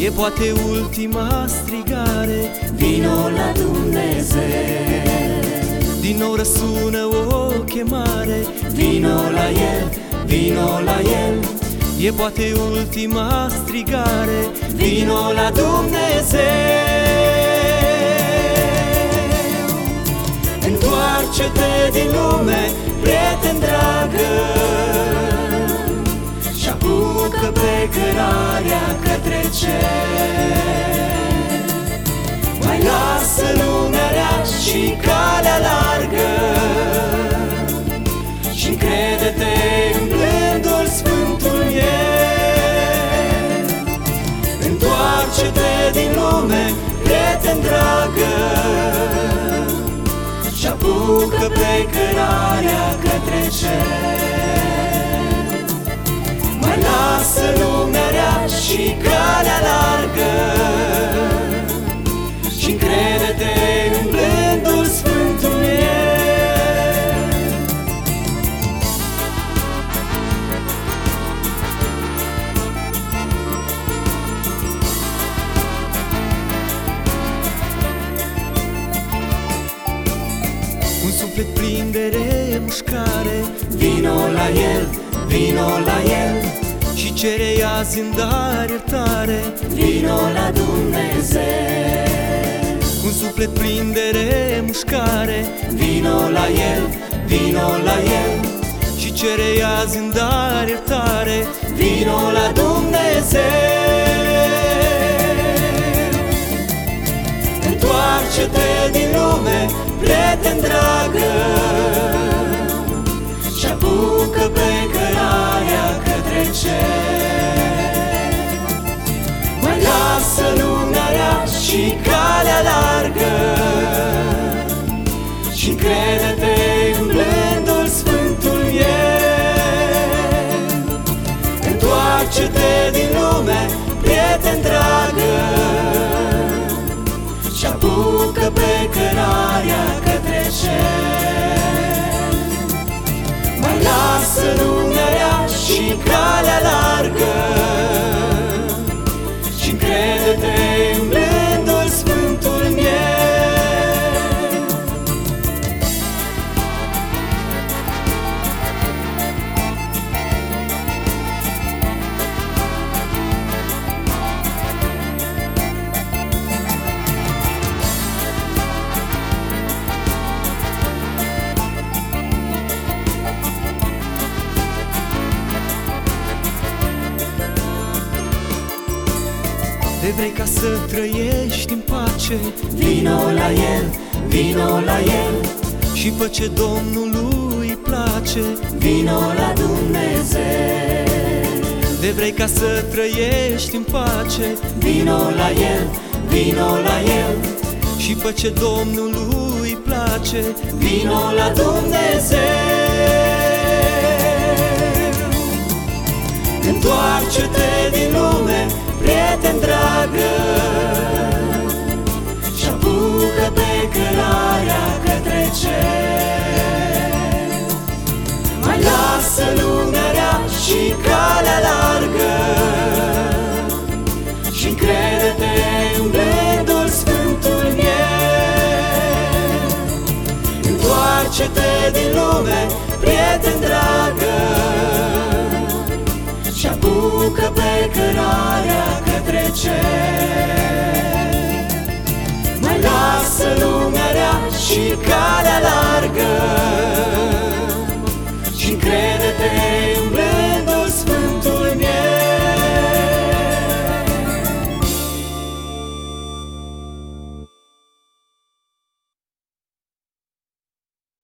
E poate ultima strigare, vino la Dumnezeu. din nou răsună o chemare, Vino la El, vino la El. e poate ultima strigare, Vino la Dumnezeu. Întoarce-te din lume, prieten dragă, și apucă pe cărarea către cer. Mai lasă lumea rea și calea largă și încrede-te în blândul Sfântul El. Întoarce-te din lume, prieten dragă, și apucă pe cărarea către cer. Mai lasă lumea rea și calea largă și încrede-te în blândul Sfântul El. un suflet plin de remușcare, Vino la El, vino la El. și cere azi în dar iertare. Vino la Dumnezeu. Un suflet plin de remușcare, Vino la El, vino la El. și cere azi în dar iertare. Vino la Dumnezeu. Întoarce-te din lume, prieten dragă, și apucă pe cărarea către cer. Mai lasă lumea rea și calea largă și încrede-te în blândul Sfântul El. Întoarce-te din lume, prieten dragă, și apucă pe cărarea către cer. Mai lasă lumea rea și calea largă și încrede-te în blândul Sfântul El. De vrei ca să trăiești în pace, Vino la El, vino la El. și fă ce Domnului place. Vino la Dumnezeu. De vrei ca să trăiești în pace, Vino la El, vino la El. și fă ce Domnului place. Vino la Dumnezeu. Întoarce-te din lume, prieten dragă, și apucă pe cărarea către cer. Mai lasă lumea rea și calea largă și încrede-te în blândul Sfântul El. Întoarce-te din lume, prieten dragă, și apucă pe cărarea către cer.